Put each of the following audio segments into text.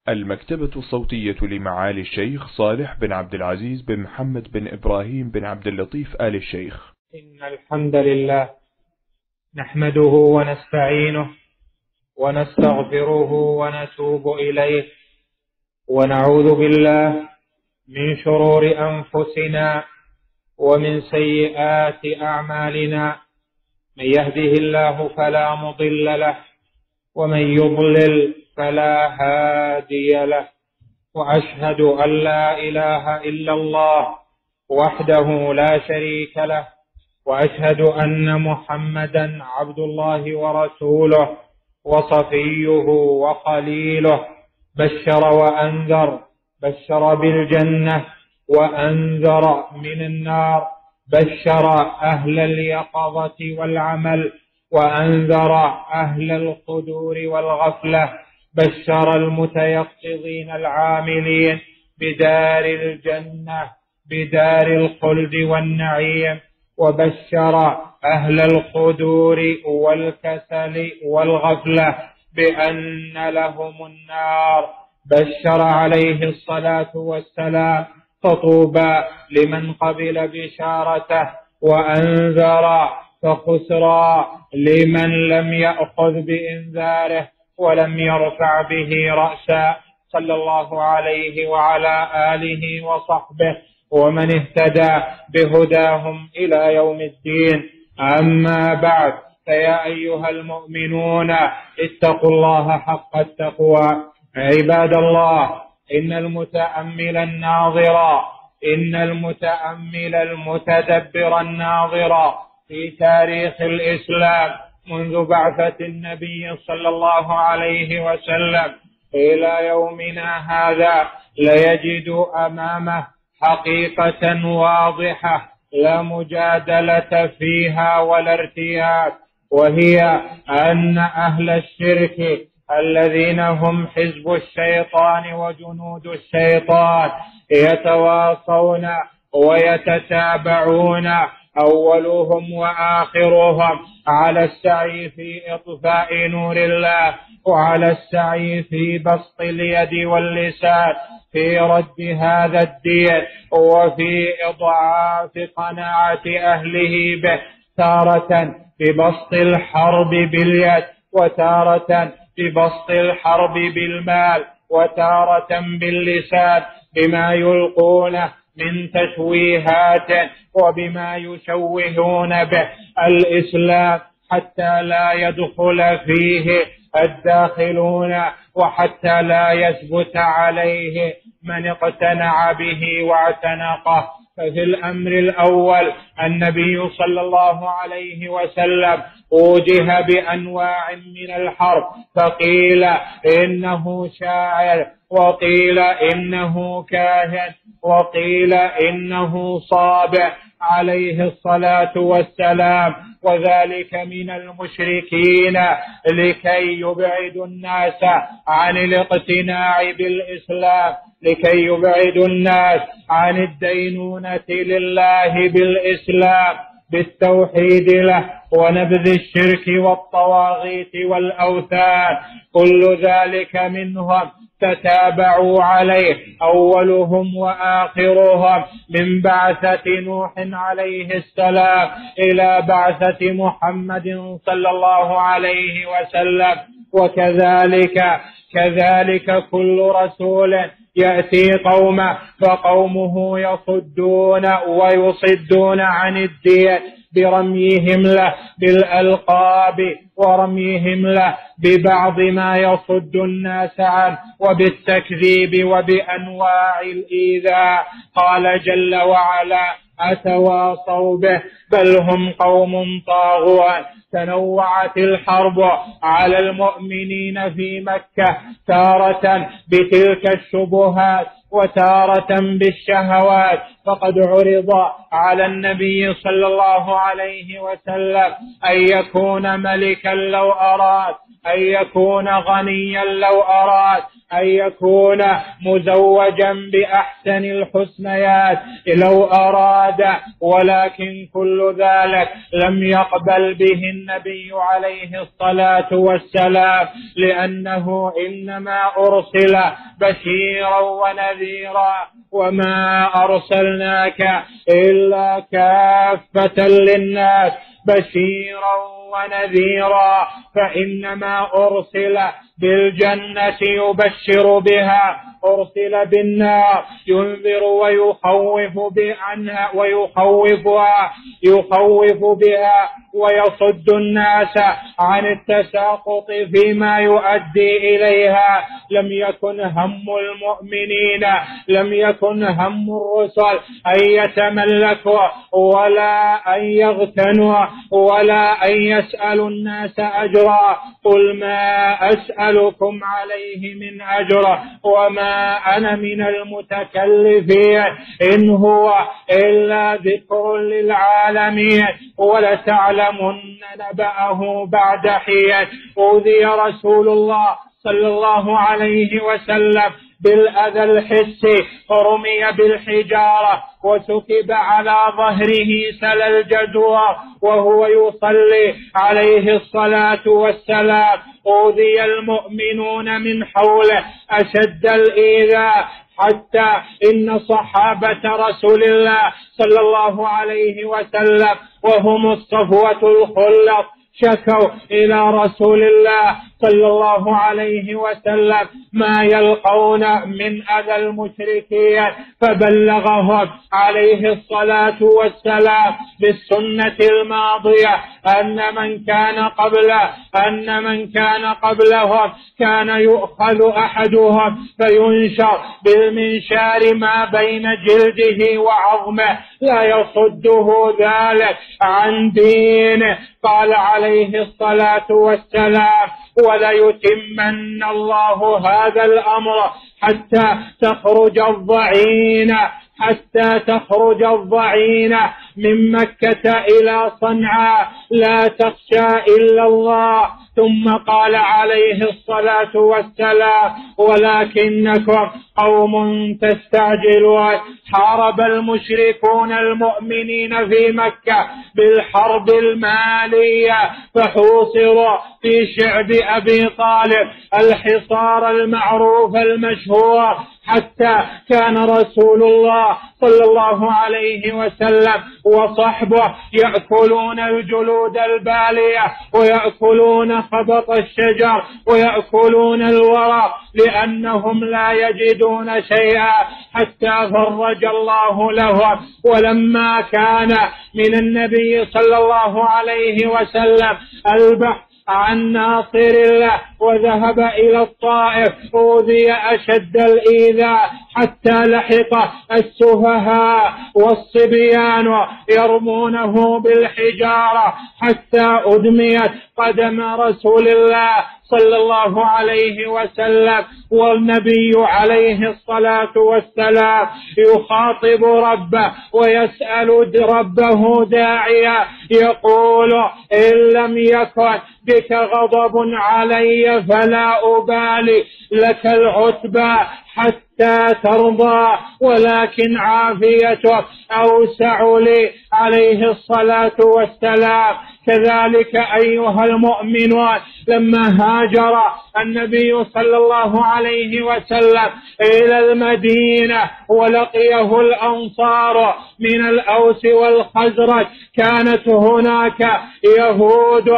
المكتبة الصوتية لمعالي الشيخ صالح بن عبد العزيز بن محمد بن إبراهيم بن عبد اللطيف آل الشيخ. إن الحمد لله نحمده ونستعينه ونستغفره ونتوب إليه، ونعوذ بالله من شرور أنفسنا ومن سيئات أعمالنا. من يهده الله فلا مضل له، ومن يضلل فلا هادي له. وأشهد أن لا إله إلا الله وحده لا شريك له، وأشهد أن محمدا عبد الله ورسوله وصفيه وخليله. بشر وأنذر، بشر بالجنة وأنذر من النار، بشر أهل اليقظة والعمل وأنذر أهل القدور والغفلة. بشر المتيقظين العاملين بدار الجنة، بدار الخلد والنعيم، وبشر أهل القدور والكسل والغفلة بأن لهم النار. بشر عليه الصلاة والسلام فطوبى لمن قبل بشارته، وأنذر فخسرى لمن لم يأخذ بإنذاره ولم يرفع به رأسا، صلى الله عليه وعلى آله وصحبه ومن اهتدى بهداهم إلى يوم الدين. أما بعد، فيا أيها المؤمنون اتقوا الله حق التقوى. عباد الله، إن المتأمل الناظر، إن المتأمل المتدبر الناظر في تاريخ الإسلام منذ بعثة النبي صلى الله عليه وسلم إلى يومنا هذا ليجد أمامه حقيقة واضحة لا مجادلة فيها ولا ارتياب، وهي أن أهل الشرك الذين هم حزب الشيطان وجنود الشيطان يتواصون ويتتابعون أولهم وآخرهم على السعي في إطفاء نور الله، وعلى السعي في بسط اليد واللسان في رد هذا الدين وفي إضعاف قناعة أهله به، تارة ببسط الحرب باليد، وتارة ببسط الحرب بالمال، وتارة باللسان بما يلقونه من تشويهات وبما يشوهون به الإسلام حتى لا يدخل فيه الداخلون، وحتى لا يثبت عليه من اقتنع به واعتنقه. ففي الأمر الأول النبي صلى الله عليه وسلم وجه بأنواع من الحرب، فقيل إنه شاعر، وقيل إنه كاهن، وقيل إنه صابع عليه الصلاة والسلام، وذلك من المشركين لكي يبعد الناس عن الاقتناع بالإسلام، لكي يبعد الناس عن الدينونة لله بالإسلام بالتوحيد له ونبذ الشرك والطواغيت والأوثان. كل ذلك منهم تتابعوا عليه أولهم وآخرهم من بعثة نوح عليه السلام إلى بعثة محمد صلى الله عليه وسلم. وكذلك كل رسول يأتي قومه فقومه يصدون ويصدون عن الدين برميهم له بالألقاب، ورميهم له ببعض ما يصد الناس عنه، وبالتكذيب وبأنواع الإيذاء. قال جل وعلا: أتواصوا به بل هم قوم طاغون. تنوعت الحرب على المؤمنين في مكة، تارة بتلك الشبهات وتارة بالشهوات. فقد عرض على النبي صلى الله عليه وسلم أن يكون ملكا لو أراد، أن يكون غنيا لو أراد أن يكون مزوجا بأحسن الحسنيات لو أراد، ولكن كل ذلك لم يقبل به النبي عليه الصلاة والسلام، لأنه إنما أرسل بشيرا ونذيرا، وما أرسلناك إلا كافة للناس بشيرا ونذيرا، فإنما أرسل بالجنة يبشر بها، أرسل بالنار ينذر ويخوف عنها يخوف بها ويصد الناس عن التساقط فيما يؤدي إليها. لم يكن هم المؤمنين، لم يكن هم الرسل أن يتملكوا ولا أن يغتنوا ولا أن يسألوا الناس أجرا. قل ما أسألكم عليه من أجر وما أنا من المتكلفين، إن هو إلا ذكر للعالمين، ولتعلمن نبأه بعد حين. أوذي رسول الله صلى الله عليه وسلم بالأذى الحسي، فرمي بالحجارة وسكب على ظهره سل الجدوى وهو يصلي عليه الصلاة والسلام. أوذي المؤمنون من حوله أشد الإيذاء، حتى إن صحابة رسول الله صلى الله عليه وسلم وهم الصفوة الخلق شكوا إلى رسول الله صلى الله عليه وسلم ما يلقون من أذى المشركين، فبلغهم عليه الصلاة والسلام بالسنة الماضية أن من كان قبلهم كان يؤخذ أحدهم فينشر بالمنشار ما بين جلده وعظمه لا يصده ذلك عن دينه. قال عليه الصلاة والسلام: وليتمن الله هذا الأمر حتى تخرج الضعينة من مكة إلى صنعاء لا تخشى إلا الله. ثم قال عليه الصلاة والسلام: ولكنكم قوم تستعجلون. حارب المشركون المؤمنين في مكة بالحرب المالية، فحوصروا في شعب أبي طالب الحصار المعروف المشهور، حتى كان رسول الله صلى الله عليه وسلم وصحبه يأكلون الجلود البالية ويأكلون خبط الشجر ويأكلون الورق، لأنهم لا يجدون شيئا حتى فرج الله لهم. ولما كان من النبي صلى الله عليه وسلم البحث عن ناصر الله وذهب إلى الطائف، أوذي أشد الإيذاء حتى لحق السفهاء والصبيان يرمونه بالحجارة حتى أدميت قدم رسول الله صلى الله عليه وسلم. والنبي عليه الصلاة والسلام يخاطب ربه ويسأل ربه داعيا يقول: إن لم يكن بك غضب علي فلا أبالي، لك العتبى حتى ترضى، ولكن عافيتك أوسع لي عليه الصلاة والسلام. كذلك أيها المؤمنون، لما هاجر النبي صلى الله عليه وسلم إلى المدينة ولقيه الأنصار من الأوس والخزرج، كانت هناك يهود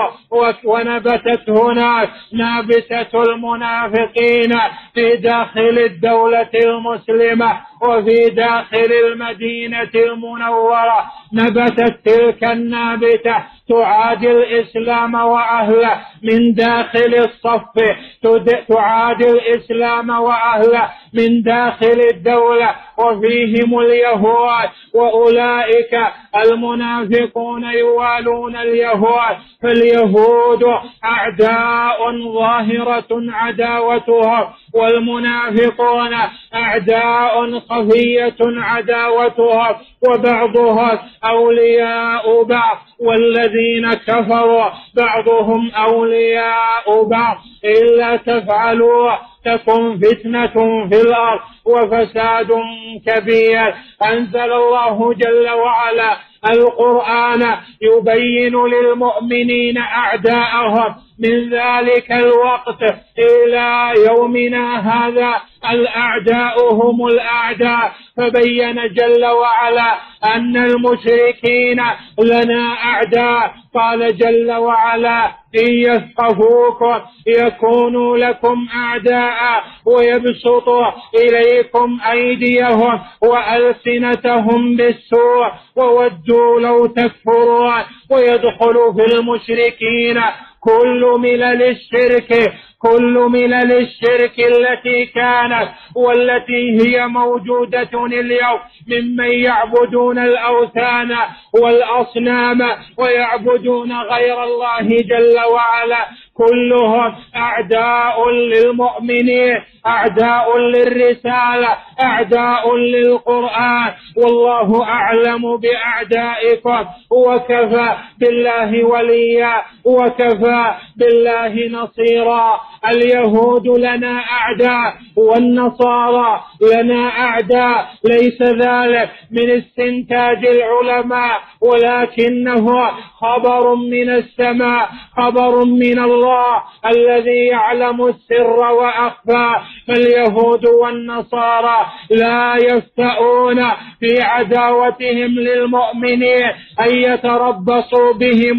ونبتت هناك نابتة المنافقين في داخل الدولة المسلمة وفي داخل المدينة المنورة. نبتت تلك النابتة تعادي الإسلام وأهله من داخل الصف، تعادي الإسلام وأهله من داخل الدولة، وفيهم اليهود، وأولئك المنافقون يوالون اليهود، فاليهود أعداء ظاهرة عداوتهم، والمنافقون أعداء خفية عداوتهم وبعضهم أولياء بعض والذين كفروا بعضهم أولياء بعض إلا تفعلوا تكن فتنة في الأرض وفساد كبير. أنزل الله جل وعلا القرآن يبين للمؤمنين أعداءهم من ذلك الوقت إلى يومنا هذا الأعداء هم الأعداء، فبين جل وعلا أن المشركين لنا أعداء. قال جل وعلا إن يثقفوكم يكونوا لكم أعداء ويبسطوا إليكم أيديهم وألسنتهم بالسوء وودوا لو تكفرون. ويدخل في المشركين كل ملل الشرك التي كانت والتي هي موجودة اليوم ممن يعبدون الأوثان والأصنام ويعبدون غير الله جل وعلا، كلهم أعداء للمؤمنين، أعداء للرسالة، أعداء للقرآن. والله أعلم بأعدائكم وكفى بالله وليا وكفى بالله نصيرا. اليهود لنا أعداء والنصارى لنا أعداء، ليس ذلك من استنتاج العلماء ولكنه خبر من السماء، خبر من الله الذي يعلم السر وأخفى. فاليهود والنصارى لا يفتؤون في عداوتهم للمؤمنين أن يتربصوا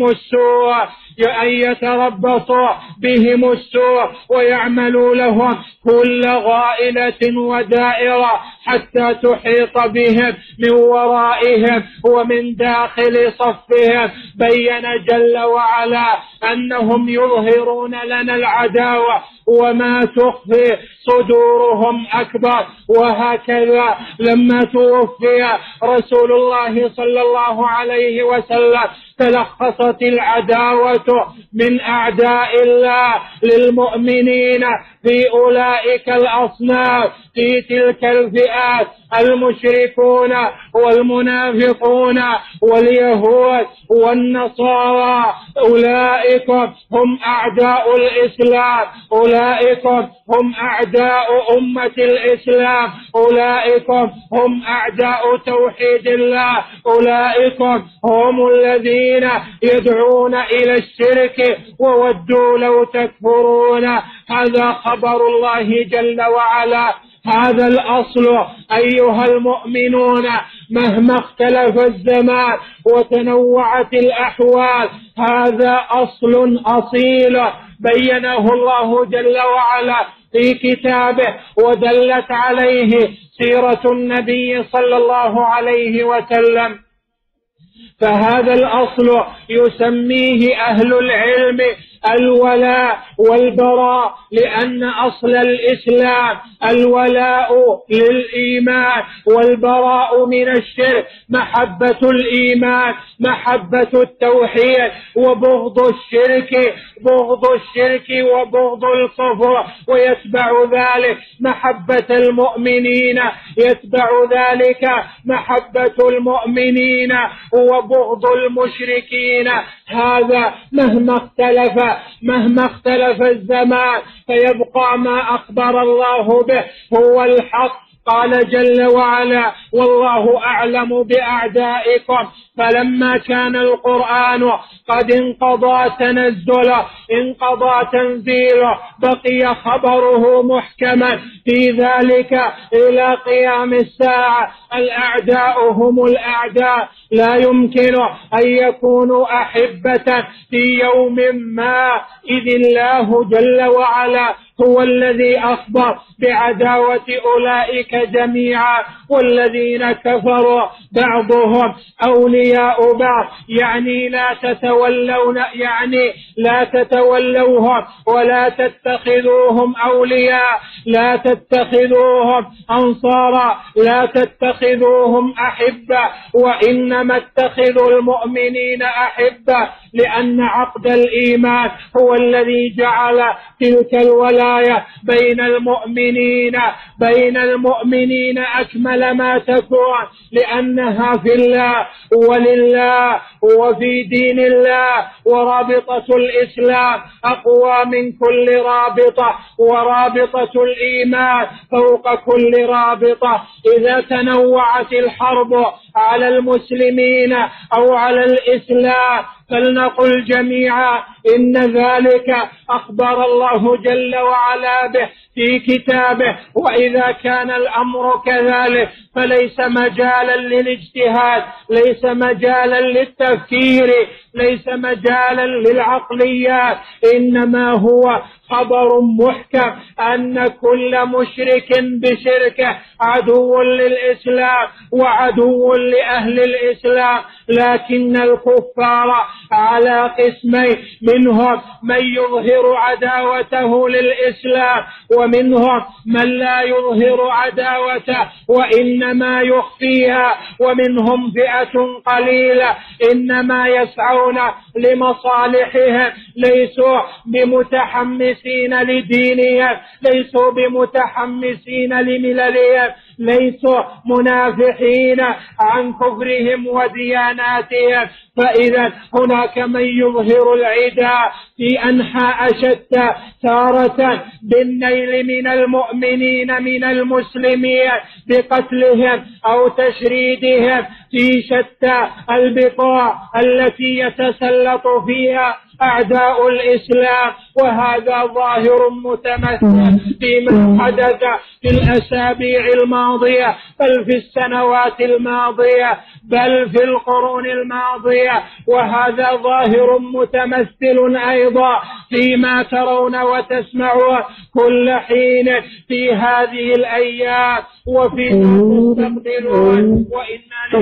بهم السوء ويعملوا لهم كل غائلة ودائرة حتى تحيط بهم من ورائهم ومن داخل صفهم. بين جل وعلا أنهم يظهرون لنا العداوة وما تخفي صدورهم أكبر. وهكذا لما توفي رسول الله صلى الله عليه وسلم تلخصت العداوة من أعداء الله للمؤمنين في أولئك الأصناف، في تلك الفئات: المشركون والمنافقون واليهود والنصارى. أولئك هم أعداء الإسلام، أولئك هم أعداء أمة الإسلام، أولئك هم أعداء توحيد الله، أولئك هم الذين يدعون إلى الشرك وودوا لو تكفرون. هذا خبر الله جل وعلا. هذا الأصل أيها المؤمنون مهما اختلف الزمان وتنوعت الأحوال، هذا أصل أصيل بينه الله جل وعلا في كتابه ودلت عليه سيرة النبي صلى الله عليه وسلم. فهذا الأصل يسميه أهل العلم الولاء والبراء، لأن أصل الإسلام الولاء للإيمان والبراء من الشرك، محبة الإيمان، محبة التوحيد، وبغض الشرك وبغض الكفر، ويتبع ذلك محبة المؤمنين، يتبع ذلك محبة المؤمنين وبغض المشركين. هذا مهما اختلف الزمان فيبقى ما أخبر الله به هو الحق. قال جل وعلا: والله أعلم بأعدائكم. فلما كان القرآن قد انقضى تنزيله بقي خبره محكما في ذلك إلى قيام الساعة. الأعداء هم الأعداء، لا يمكن أن يكونوا أحبة في يوم ما، إذ الله جل وعلا هو الذي أخبر بعداوة أولئك جميعا. والذين كفروا بعضهم أولياء بعض، يعني لا تتولوهم ولا تتخذوهم أولياء، لا تتخذوهم أنصارا، لا تتخذوهم أحبة، وإنما إنما اتخذوا المؤمنين أحبة، لأن عقد الإيمان هو الذي جعل تلك الولاية بين المؤمنين أكمل ما تكون، لأنها في الله ولله وفي دين الله. ورابطة الإسلام أقوى من كل رابطة، ورابطة الإيمان فوق كل رابطة. إذا تنوعت الحرب على المسلمين أو على الإسلام فلنقل جميعا إن ذلك أخبر الله جل وعلا به في كتابه. وإذا كان الأمر كذلك فليس مجالا للاجتهاد، ليس مجالا للتفكير، ليس مجالا للعقليات، إنما هو خبر محكم أن كل مشرك بشركه عدو للإسلام وعدو لأهل الإسلام. لكن الكفار على قسمين، منهم من يظهر عداوته للإسلام ومنهم من لا يظهر عداوته وإنما يخفيها، ومنهم فئة قليلة إنما يسعون لمصالحهم، ليسوا بمتحمسين لدينهم، ليسوا بمتحمسين لمللهم، ليسوا منافحين عن كفرهم ودياناتهم. فإذا هناك من يظهر العداء في أنحاء شتى، تارة بالنيل من المؤمنين من المسلمين بقتلهم أو تشريدهم في شتى البقاع التي يتسلط فيها أعداء الإسلام. وهذا ظاهر متمثل فيما حدث في الأسابيع الماضية، بل في السنوات الماضية، بل في القرون الماضية. وهذا ظاهر متمثل أيضا فيما ترون وتسمعون كل حين في هذه الأيام وفيما تستقبلون. وإنا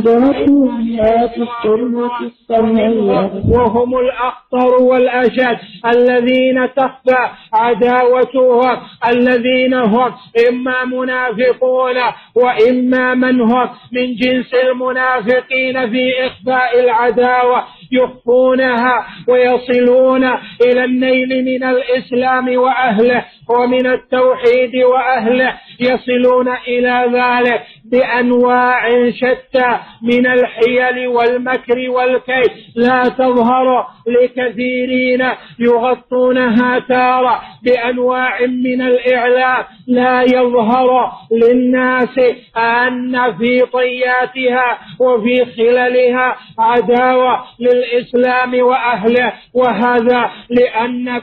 لله وهم الأخطر والأشد الذين تخفى عداوتهم، الذين هم إما منافقون وإما من هم من جنس المنافقين في إخفاء العداوة، يخفونها ويصلون إلى النيل من الإسلام وأهله ومن التوحيد وأهله، يصلون إلى ذلك بأنواع شتى من الحيل والمكر والكيد لا تظهر لكثيرين، يغطونها تارة بأنواع من الإعلام لا يظهر للناس أن في طياتها وفي خلالها عداوة للإسلام وأهله. وهذا لأن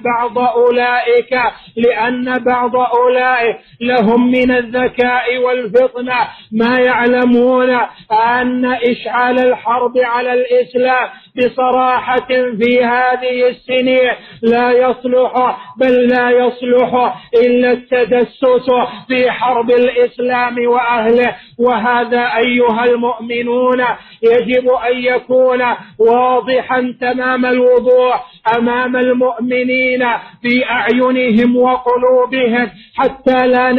بعض أولئك لهم من الذكاء والفطنة ما يعلمون أن إشعال الحرب على الإسلام بصراحة في هذه السنين لا يصلح، بل لا يصلح إلا التدسس في حرب الإسلام وأهله. وهذا أيها المؤمنون يجب أن يكون واضحا تمام الوضوح أمام المؤمنين في أعينهم وقلوبهم، حتى لا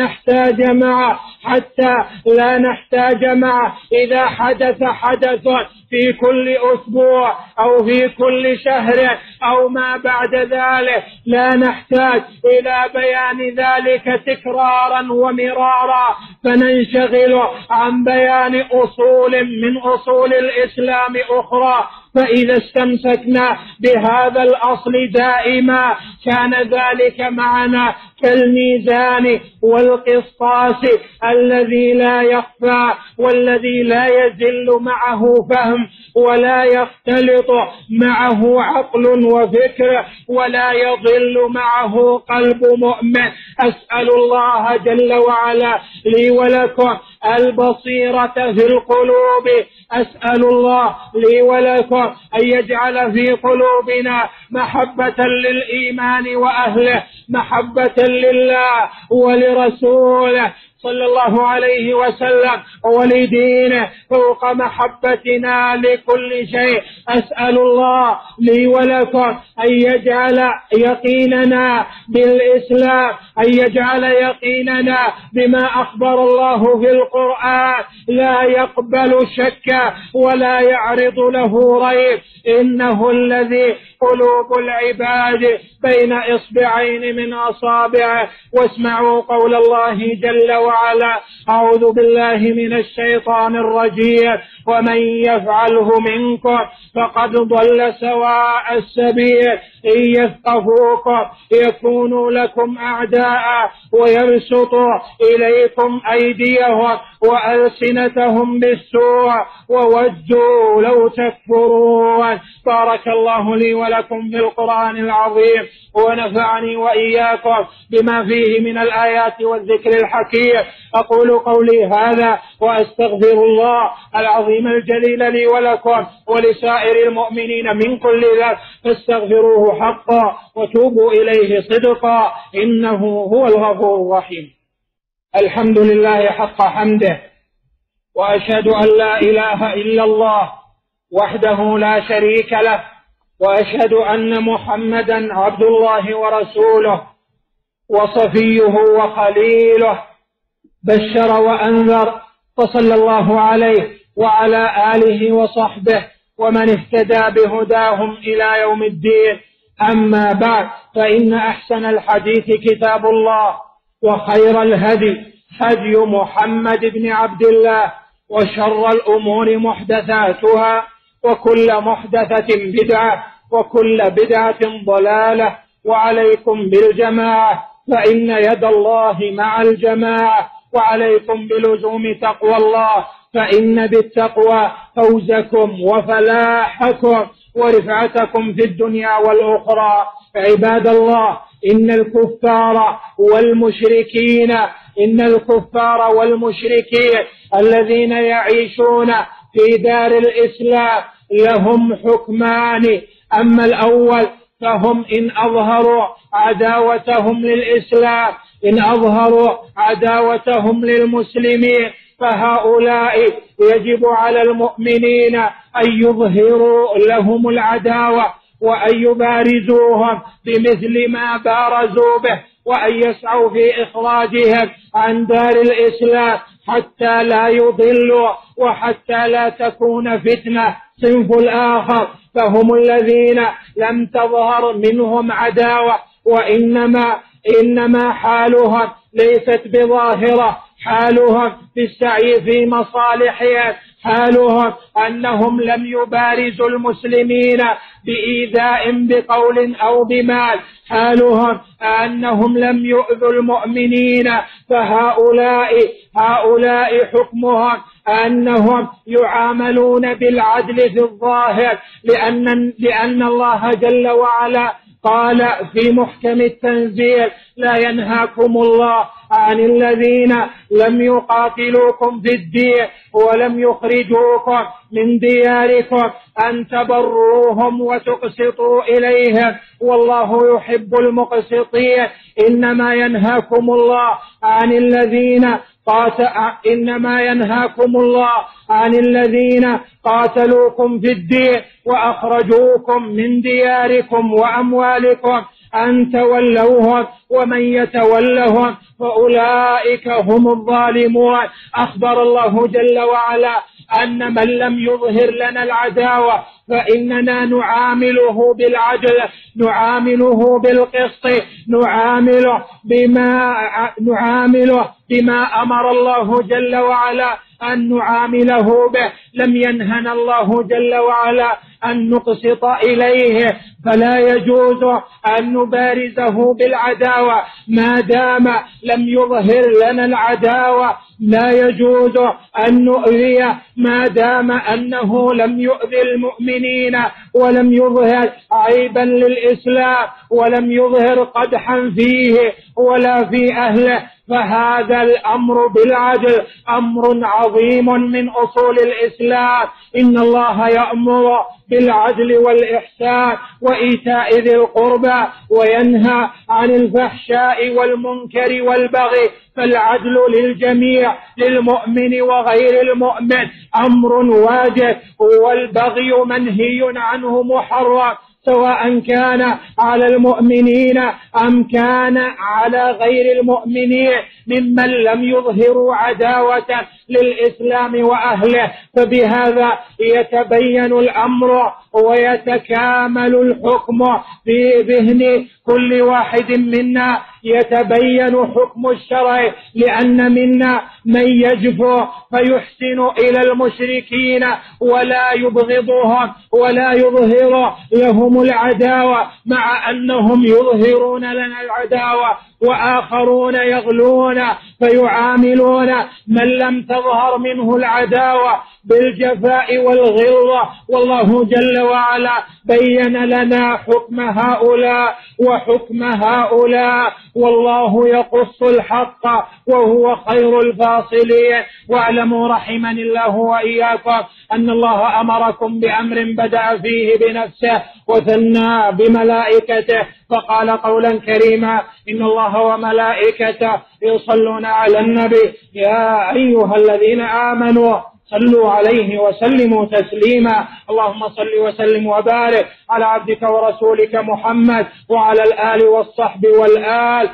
نحتاج معه إذا حدث حدث في كل أسبوع أو في كل شهر أو ما بعد ذلك، لا نحتاج إلى بيان ذلك تكرارا ومرارا فننشغل عن بيان أصول من أصول الإسلام أخرى. فإذا استمسكنا بهذا الأصل دائما كان ذلك معنا كالميزان والقسطاس الذي لا يخفى والذي لا يزل معه فهم ولا يختلط معه عقل وفكر ولا يضل معه قلب مؤمن. أسأل الله جل وعلا لي ولكم البصيرة في القلوب، أسأل الله لي ولكم أن يجعل في قلوبنا محبة للإيمان وأهله، محبة لله ولرسوله، صلى الله عليه وسلم ولدينه فوق محبتنا لكل شيء. أسأل الله لي ولكم أن يجعل يقيننا بالإسلام، أن يجعل يقيننا بما أخبر الله في القرآن لا يقبل شك ولا يعرض له ريب، إنه الذي قلوب العباد بين إصبعين من أصابعه. واسمعوا قول الله جل وعلا: أعوذ بالله من الشيطان الرجيم: ومن يفعله منكم فقد ضل سواء السبيل، إن يثقفوكم يكونوا لكم أعداء ويبسطوا إليكم أيديهم وألسنتهم بالسوء وودوا لو تكفرون. بارك الله لي ولكم في القرآن العظيم، ونفعني وإياكم بما فيه من الآيات والذكر الحكيم. أقول قولي هذا وأستغفر الله العظيم الجليل لي ولكم ولسائر المؤمنين من كل ذنب، فاستغفروه حقا وتوبوا إليه صدقا، إنه هو الغفور الرحيم. الحمد لله حق حمده، وأشهد أن لا إله إلا الله وحده لا شريك له، وأشهد أن محمدا عبد الله ورسوله وصفيه وخليله، بشر وأنذر، فصلى الله عليه وعلى آله وصحبه ومن اهتدى بهداهم إلى يوم الدين. أما بعد، فإن أحسن الحديث كتاب الله، وخير الهدي هدي محمد بن عبد الله، وشر الأمور محدثاتها، وكل محدثة بدعة، وكل بدعة ضلالة. وعليكم بالجماعة، فإن يد الله مع الجماعة، وعليكم بلزوم تقوى الله، فإن بالتقوى فوزكم وفلاحكم ورفعتكم في الدنيا والأخرى. عباد الله، إن الكفار والمشركين الذين يعيشون في دار الإسلام لهم حكمان. أما الأول فهم إن أظهروا عداوتهم للإسلام، إن أظهروا عداوتهم للمسلمين، فهؤلاء يجب على المؤمنين أن يظهروا لهم العداوة وأن يبارزوهم بمثل ما بارزوا به، وأن يسعوا في إخراجهم عن دار الإسلام حتى لا يضلوا وحتى لا تكون فتنة. صنف الآخر فهم الذين لم تظهر منهم عداوة، وإنما حالهم ليست بظاهرة، حالهم في السعي في مصالحهم، حالهم أنهم لم يبارزوا المسلمين بإيذاء بقول أو بمال، حالهم أنهم لم يؤذوا المؤمنين. فهؤلاء حكمهم أنهم يعاملون بالعدل في الظاهر، لأن الله جل وعلا قال في محكم التنزيل: لا ينهاكم الله عن الذين لم يقاتلوكم في الدين ولم يخرجوكم من دياركم أن تبروهم وتقسطوا إليهم، والله يحب المقسطين. إنما ينهاكم الله عن الذين قاتلوكم في الدين وأخرجوكم من دياركم وأموالكم أن تولوهم، ومن يتولهم فأولئك هم الظالمون. أخبر الله جل وعلا أن من لم يظهر لنا العداوة فإننا نعامله بالعدل، نعامله بالقسط، نعامله بما أمر الله جل وعلا أن نعامله به. لم ينهنا الله جل وعلا أن نقسط إليه، فلا يجوز أن نبارزه بالعداوة ما دام لم يظهر لنا العداوة، لا يجوز أن نؤذيه ما دام أنه لم يؤذي المؤمنين ولم يظهر عيبا للإسلام ولم يظهر قدحا فيه ولا في أهله. فهذا الأمر بالعدل أمر عظيم من أصول الإسلام. إن الله يأمر بالعدل والإحسان وإيتاء ذي القربى وينهى عن الفحشاء والمنكر والبغي، فالعدل للجميع للمؤمن وغير المؤمن أمر واجب، والبغي منهي عنه محرم، سواء كان على المؤمنين أم كان على غير المؤمنين ممن لم يظهروا عداوة للإسلام وأهله. فبهذا يتبين الأمر ويتكامل الحكم في ذهن كل واحد منا، يتبين حكم الشرع، لأن منا من يجفو فيحسن إلى المشركين ولا يبغضهم ولا يظهر لهم العداوة، مع أنهم يظهرون لنا العداوة، وآخرون يغلون فيعاملون من لم تظهر منه العداوة بالجفاء والغلظة. والله جل وعلا بين لنا حكم هؤلاء وحكم هؤلاء، والله يقص الحق وهو خير الفاصلين. واعلموا رحمني الله وإياكم أن الله أمركم بأمر بدأ فيه بنفسه وثنى بملائكته، فقال قولا كريما: إن الله وملائكته يصلون على النبي يا أيها الذين آمنوا صلوا عليه وسلموا تسليما. اللهم صل وسلم وبارك على عبدك ورسولك محمد وعلى الآل والصحب والآل،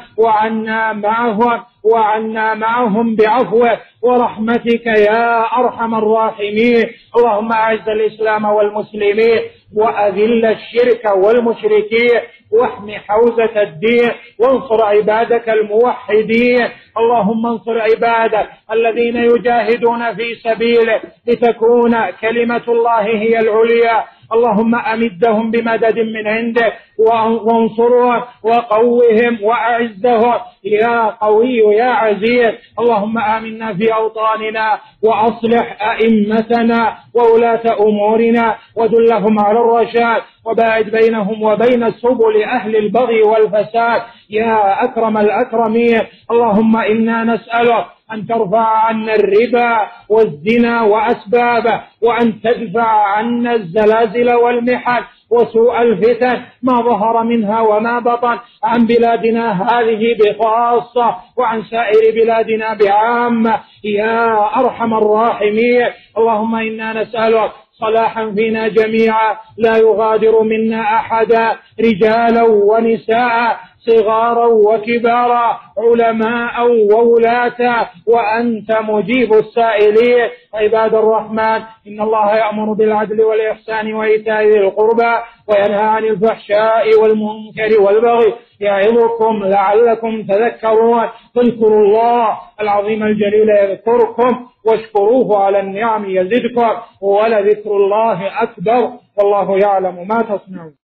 وعنا معهم بعفوك ورحمتك يا أرحم الراحمين. اللهم أعز الإسلام والمسلمين وأذل الشرك والمشركين واحم حوزة الدين وانصر عبادك الموحدين. اللهم انصر عبادك الذين يجاهدون في سبيلك لتكون كلمة الله هي العليا. اللهم أمدهم بمدد من عندك وانصرهم وقوهم وأعزهم يا قوي يا عزيز. اللهم آمنا في أوطاننا وأصلح أئمتنا وولاة أمورنا ودلهم على الرشاد وباعد بينهم وبين سبل أهل البغي والفساد يا أكرم الأكرمين. اللهم إنا نسألك أن ترفع عنا الربا والزنا وأسبابه، وأن تدفع عنا الزلازل والمحن وسوء الفتن ما ظهر منها وما بطن عن بلادنا هذه بخاصة وعن سائر بلادنا بعامة يا أرحم الراحمين. اللهم إنا نسألك صلاحا فينا جميعا لا يغادر منا أحدا، رجالا ونساء، صغارا وكبارا، علماء وولاة، وأنت مجيب السائلين. عباد الرحمن، إن الله يأمر بالعدل والإحسان وإيتاء ذي القربى وينهى عن الفحشاء والمنكر والبغي يعظكم لعلكم تذكرون. فاذكروا الله العظيم الجليل يذكركم واشكروه على النعم يزدكم ولذكر الله أكبر والله يعلم ما تصنعون.